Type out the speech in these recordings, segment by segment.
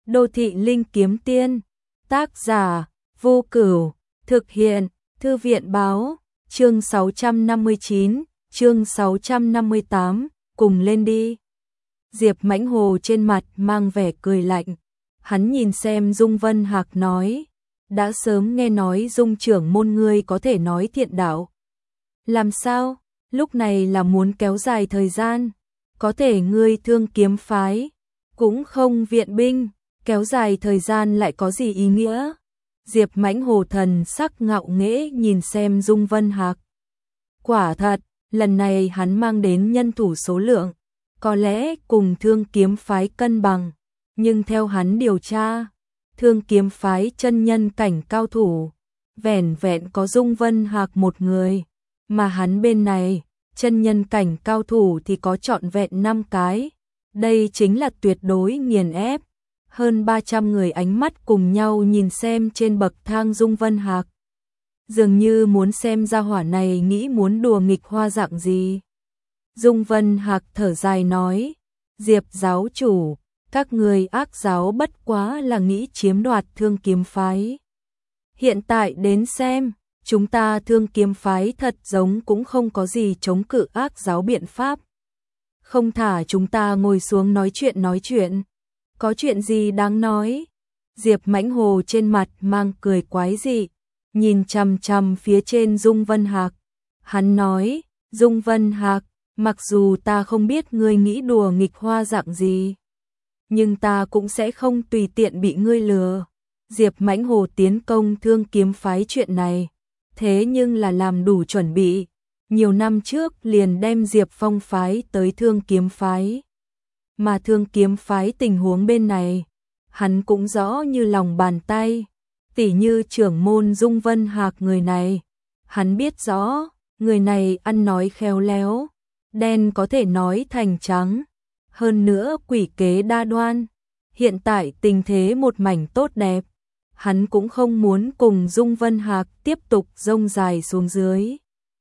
Đô thị linh kiếm tiên, tác giả, Vô Cửu, thực hiện, Thư viện báo, chương 659, chương 658, cùng lên đi. Diệp Mãnh Hồ trên mặt mang vẻ cười lạnh, hắn nhìn xem Dung Vân Hạc nói, đã sớm nghe nói Dung trưởng môn ngươi có thể nói thiện đạo. Làm sao, lúc này là muốn kéo dài thời gian, có thể ngươi Thương Kiếm phái, cũng không viện binh, kéo dài thời gian lại có gì ý nghĩa? Diệp Mãnh Hồ thần sắc ngạo nghễ nhìn xem Dung Vân Hạc. Quả thật, lần này hắn mang đến nhân thủ số lượng, có lẽ cùng Thương Kiếm phái cân bằng, nhưng theo hắn điều tra, Thương Kiếm phái chân nhân cảnh cao thủ, vẻn vẹn có Dung Vân Hạc một người, mà hắn bên này, chân nhân cảnh cao thủ thì có trọn vẹn 5 cái. Đây chính là tuyệt đối nghiền ép. Hơn 300 người ánh mắt cùng nhau nhìn xem trên bậc thang Dung Vân Hạc. Dường như muốn xem gia hỏa này nghĩ muốn đùa nghịch hoa dạng gì. Dung Vân Hạc thở dài nói, Diệp giáo chủ, các người ác giáo bất quá là nghĩ chiếm đoạt Thương Kiếm phái. Hiện tại đến xem, chúng ta Thương Kiếm phái thật giống cũng không có gì chống cự ác giáo biện pháp. Không thả chúng ta ngồi xuống nói chuyện. Có chuyện gì đáng nói? Diệp Mãnh Hồ trên mặt mang cười quái dị, nhìn chằm chằm phía trên Dung Vân Hạc. Hắn nói, Dung Vân Hạc, mặc dù ta không biết ngươi nghĩ đùa nghịch hoa dạng gì, nhưng ta cũng sẽ không tùy tiện bị ngươi lừa. Diệp Mãnh Hồ tiến công Thương Kiếm phái chuyện này, thế nhưng là làm đủ chuẩn bị. Nhiều năm trước liền đem Diệp Phong phái tới Thương Kiếm phái. Mà Thương Kiếm phái tình huống bên này, hắn cũng rõ như lòng bàn tay. Tỉ như trưởng môn Dung Vân Hạc người này, hắn biết rõ, người này ăn nói khéo léo, đen có thể nói thành trắng. Hơn nữa quỷ kế đa đoan, hiện tại tình thế một mảnh tốt đẹp. Hắn cũng không muốn cùng Dung Vân Hạc tiếp tục rông dài xuống dưới.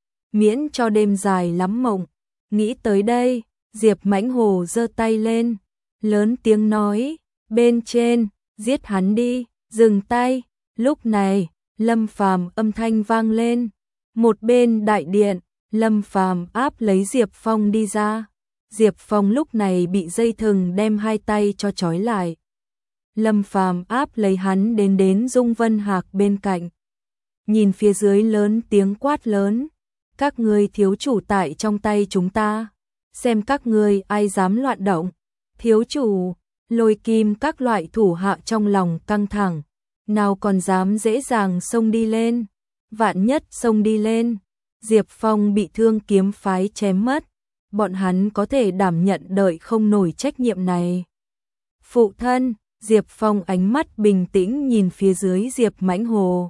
Miễn cho đêm dài lắm mộng. Nghĩ tới đây, Diệp Mãnh Hồ giơ tay lên, lớn tiếng nói, bên trên, giết hắn đi, dừng tay. Lúc này, Lâm Phàm âm thanh vang lên. Một bên đại điện, Lâm Phàm áp lấy Diệp Phong đi ra. Diệp Phong lúc này bị dây thừng đem hai tay cho trói lại. Lâm Phàm áp lấy hắn đến Dung Vân Hạc bên cạnh. Nhìn phía dưới lớn tiếng quát lớn, các ngươi thiếu chủ tại trong tay chúng ta, xem các ngươi ai dám loạn động. Thiếu chủ, Lôi Kim các loại thủ hạ trong lòng căng thẳng, nào còn dám dễ dàng xông đi lên. Vạn nhất xông đi lên, Diệp Phong bị Thương Kiếm phái chém mất, bọn hắn có thể đảm nhận đợi không nổi trách nhiệm này. Phụ thân, Diệp Phong ánh mắt bình tĩnh nhìn phía dưới Diệp Mãnh Hồ,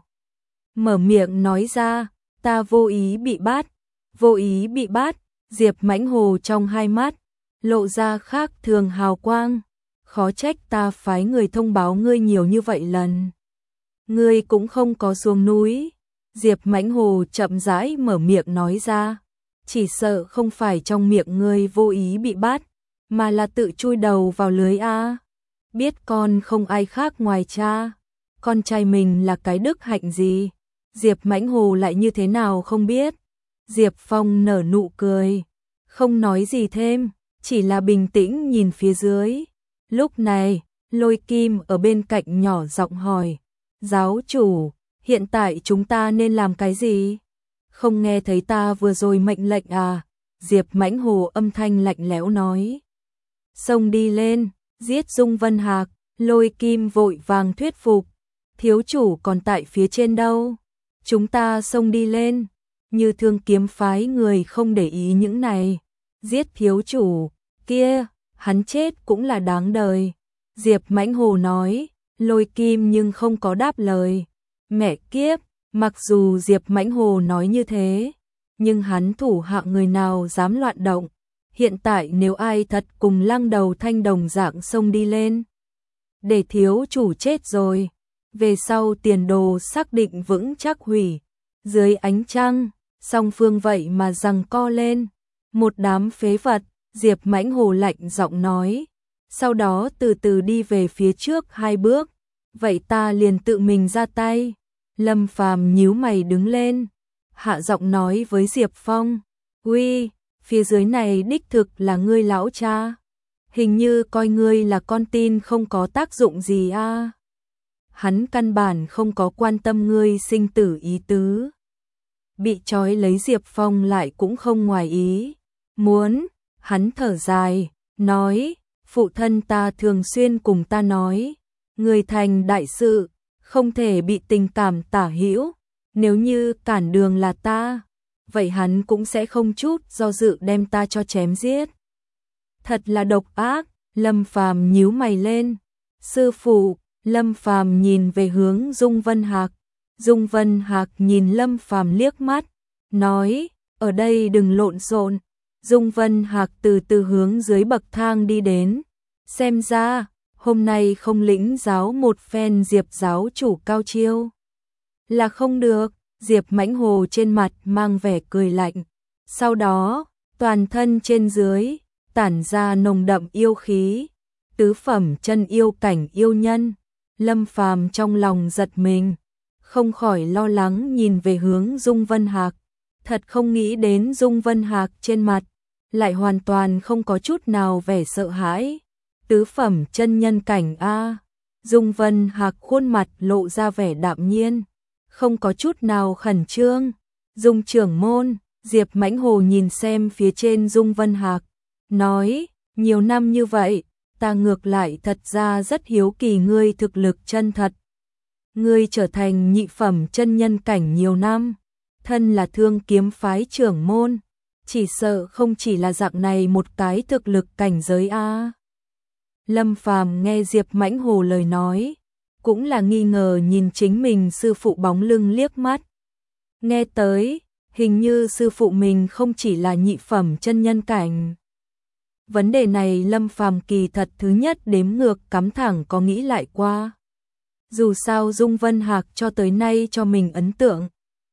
mở miệng nói ra, ta vô ý bị bắt. Vô ý bị bắt. Diệp Mãnh Hồ trong hai mắt lộ ra khác thường hào quang, khó trách ta phái người thông báo ngươi nhiều như vậy lần, ngươi cũng không có xuống núi. Diệp Mãnh Hồ chậm rãi mở miệng nói ra, chỉ sợ không phải trong miệng ngươi vô ý bị bắt, mà là tự chui đầu vào lưới a. Biết con không ai khác ngoài cha, con trai mình là cái đức hạnh gì, Diệp Mãnh Hồ lại như thế nào không biết. Diệp Phong nở nụ cười, không nói gì thêm, chỉ là bình tĩnh nhìn phía dưới. Lúc này, Lôi Kim ở bên cạnh nhỏ giọng hỏi, giáo chủ, hiện tại chúng ta nên làm cái gì? Không nghe thấy ta vừa rồi mệnh lệnh à? Diệp Mãnh Hồ âm thanh lạnh lẽo nói, xông đi lên, giết Dung Vân Hạc. Lôi Kim vội vàng thuyết phục, thiếu chủ còn tại phía trên đâu, chúng ta xông đi lên. Như Thương Kiếm phái người không để ý những này, giết thiếu chủ kia, hắn chết cũng là đáng đời. Diệp Mãnh Hồ nói. Lôi Kim nhưng không có đáp lời. Mẹ kiếp, mặc dù Diệp Mãnh Hồ nói như thế, nhưng hắn thủ hạ người nào dám loạn động. Hiện tại nếu ai thật cùng Lăng Đầu Thanh đồng dạng xông đi lên, để thiếu chủ chết rồi, về sau tiền đồ xác định vững chắc hủy. Dưới ánh trăng, song phương vậy mà giằng co lên, một đám phế vật. Diệp Mãnh Hồ lạnh giọng nói, sau đó từ từ đi về phía trước 2 bước. Vậy ta liền tự mình ra tay. Lâm Phàm nhíu mày đứng lên, hạ giọng nói với Diệp Phong, "Uy, phía dưới này đích thực là ngươi lão cha, hình như coi ngươi là con tin không có tác dụng gì a." Hắn căn bản không có quan tâm ngươi sinh tử ý tứ. Bị trói lấy Diệp Phong lại cũng không ngoài ý muốn, hắn thở dài, nói, phụ thân ta thường xuyên cùng ta nói, người thành đại sự, không thể bị tình cảm tả hữu, nếu như cản đường là ta, vậy hắn cũng sẽ không chút do dự đem ta cho chém giết. Thật là độc ác. Lâm Phàm nhíu mày lên. Sư phụ. Lâm Phàm nhìn về hướng Dung Vân Hạc. Dung Vân Hạc nhìn Lâm Phàm liếc mắt, nói, ở đây đừng lộn xộn. Dung Vân Hạc từ từ hướng dưới bậc thang đi đến. Xem ra, hôm nay không lĩnh giáo một phen Diệp giáo chủ cao chiêu là không được. Diệp Mãnh Hồ trên mặt mang vẻ cười lạnh. Sau đó, toàn thân trên dưới tản ra nồng đậm yêu khí, tứ phẩm chân yêu cảnh yêu nhân. Lâm Phàm trong lòng giật mình, không khỏi lo lắng nhìn về hướng Dung Vân Hạc. Thật không nghĩ đến Dung Vân Hạc trên mặt lại hoàn toàn không có chút nào vẻ sợ hãi. Tứ phẩm chân nhân cảnh a. Dung Vân Hạc khuôn mặt lộ ra vẻ đạm nhiên, không có chút nào khẩn trương. Dung trưởng môn. Diệp Mãnh Hồ nhìn xem phía trên Dung Vân Hạc, nói, nhiều năm như vậy, ta ngược lại thật ra rất hiếu kỳ ngươi thực lực chân thật. Ngươi trở thành nhị phẩm chân nhân cảnh nhiều năm, thân là Thương Kiếm phái trưởng môn, chỉ sợ không chỉ là dạng này một cái thực lực cảnh giới a. Lâm Phàm nghe Diệp Mãnh Hồ lời nói, cũng là nghi ngờ nhìn chính mình sư phụ bóng lưng liếc mắt. Nghe tới, hình như sư phụ mình không chỉ là nhị phẩm chân nhân cảnh. Vấn đề này Lâm Phàm kỳ thật thứ nhất đếm ngược cắm thẳng có nghĩ lại qua. Dù sao Dung Vân Hạc cho tới nay cho mình ấn tượng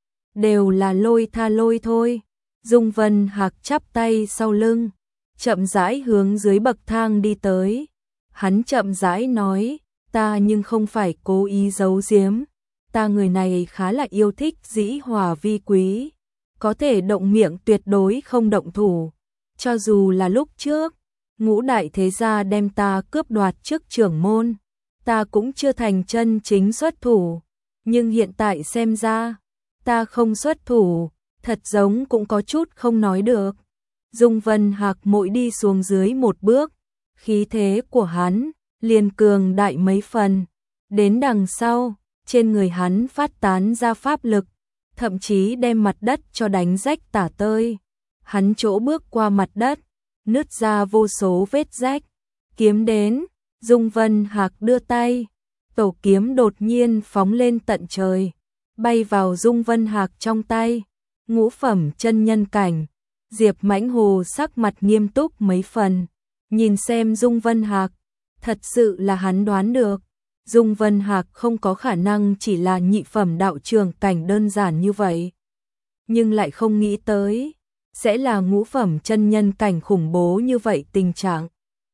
đều là lôi tha lôi thôi. Dung Vân Hạc chắp tay sau lưng, chậm rãi hướng dưới bậc thang đi tới. Hắn chậm rãi nói, ta nhưng không phải cố ý giấu giếm, ta người này khá là yêu thích dĩ hòa vi quý, có thể động miệng tuyệt đối không động thủ. Cho dù là lúc trước, ngũ đại thế gia đem ta cướp đoạt trước trưởng môn, ta cũng chưa thành chân chính xuất thủ. Nhưng hiện tại xem ra, ta không xuất thủ, thật giống cũng có chút không nói được. Dung Vân Hạc mỗi đi xuống dưới một bước, khí thế của hắn liền cường đại mấy phần. Đến đằng sau, trên người hắn phát tán ra pháp lực, thậm chí đem mặt đất cho đánh rách tả tơi. Hắn chỗ bước qua mặt đất, nứt ra vô số vết rách. Kiếm đến, Dung Vân Hạc đưa tay, tổ kiếm đột nhiên phóng lên tận trời, bay vào Dung Vân Hạc trong tay. Ngũ phẩm chân nhân cảnh. Diệp Mãnh Hồ sắc mặt nghiêm túc mấy phần, nhìn xem Dung Vân Hạc, thật sự là hắn đoán được, Dung Vân Hạc không có khả năng chỉ là nhị phẩm đạo trường cảnh đơn giản như vậy, nhưng lại không nghĩ tới sẽ là ngũ phẩm chân nhân cảnh khủng bố như vậy tình trạng.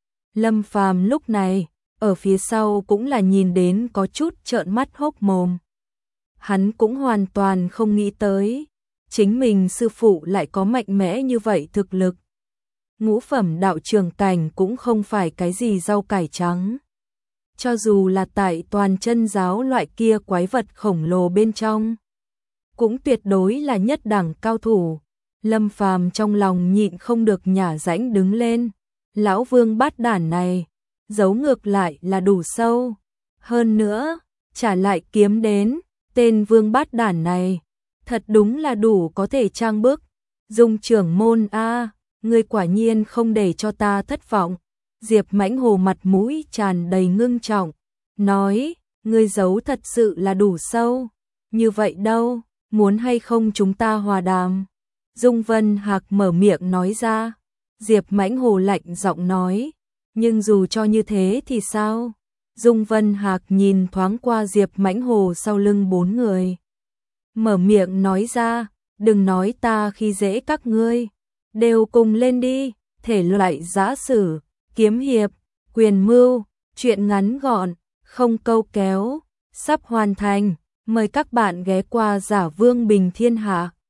Lâm Phàm lúc này ở phía sau cũng là nhìn đến có chút trợn mắt hốc mồm. Hắn cũng hoàn toàn không nghĩ tới chính mình sư phụ lại có mạnh mẽ như vậy thực lực. Ngũ phẩm đạo trường cảnh cũng không phải cái gì rau cải trắng. Cho dù là tại toàn chân giáo loại kia quái vật khổng lồ bên trong, cũng tuyệt đối là nhất đẳng cao thủ. Lâm Phàm trong lòng nhịn không được nhả rãnh đứng lên. Lão Vương bát đản này, giấu ngược lại là đủ sâu. Hơn nữa, trả lại kiếm đến, tên Vương bát đản này thật đúng là đủ có thể trang bức. Dung trưởng môn a, ngươi quả nhiên không để cho ta thất vọng. Diệp Mãnh Hồ mặt mũi tràn đầy ngưng trọng, nói, ngươi giấu thật sự là đủ sâu. Như vậy đâu, muốn hay không chúng ta hòa đàm? Dung Vân Hạc mở miệng nói ra. Diệp Mãnh Hồ lạnh giọng nói, nhưng dù cho như thế thì sao? Dung Vân Hạc nhìn thoáng qua Diệp Mãnh Hồ sau lưng 4 người, mở miệng nói ra, đừng nói ta khi dễ các ngươi, đều cùng lên đi, thể loại giã sử, kiếm hiệp, Quyền mưu, chuyện ngắn gọn, không câu kéo, sắp hoàn thành. Mời các bạn ghé qua Giả Vương Bình Thiên Hạ.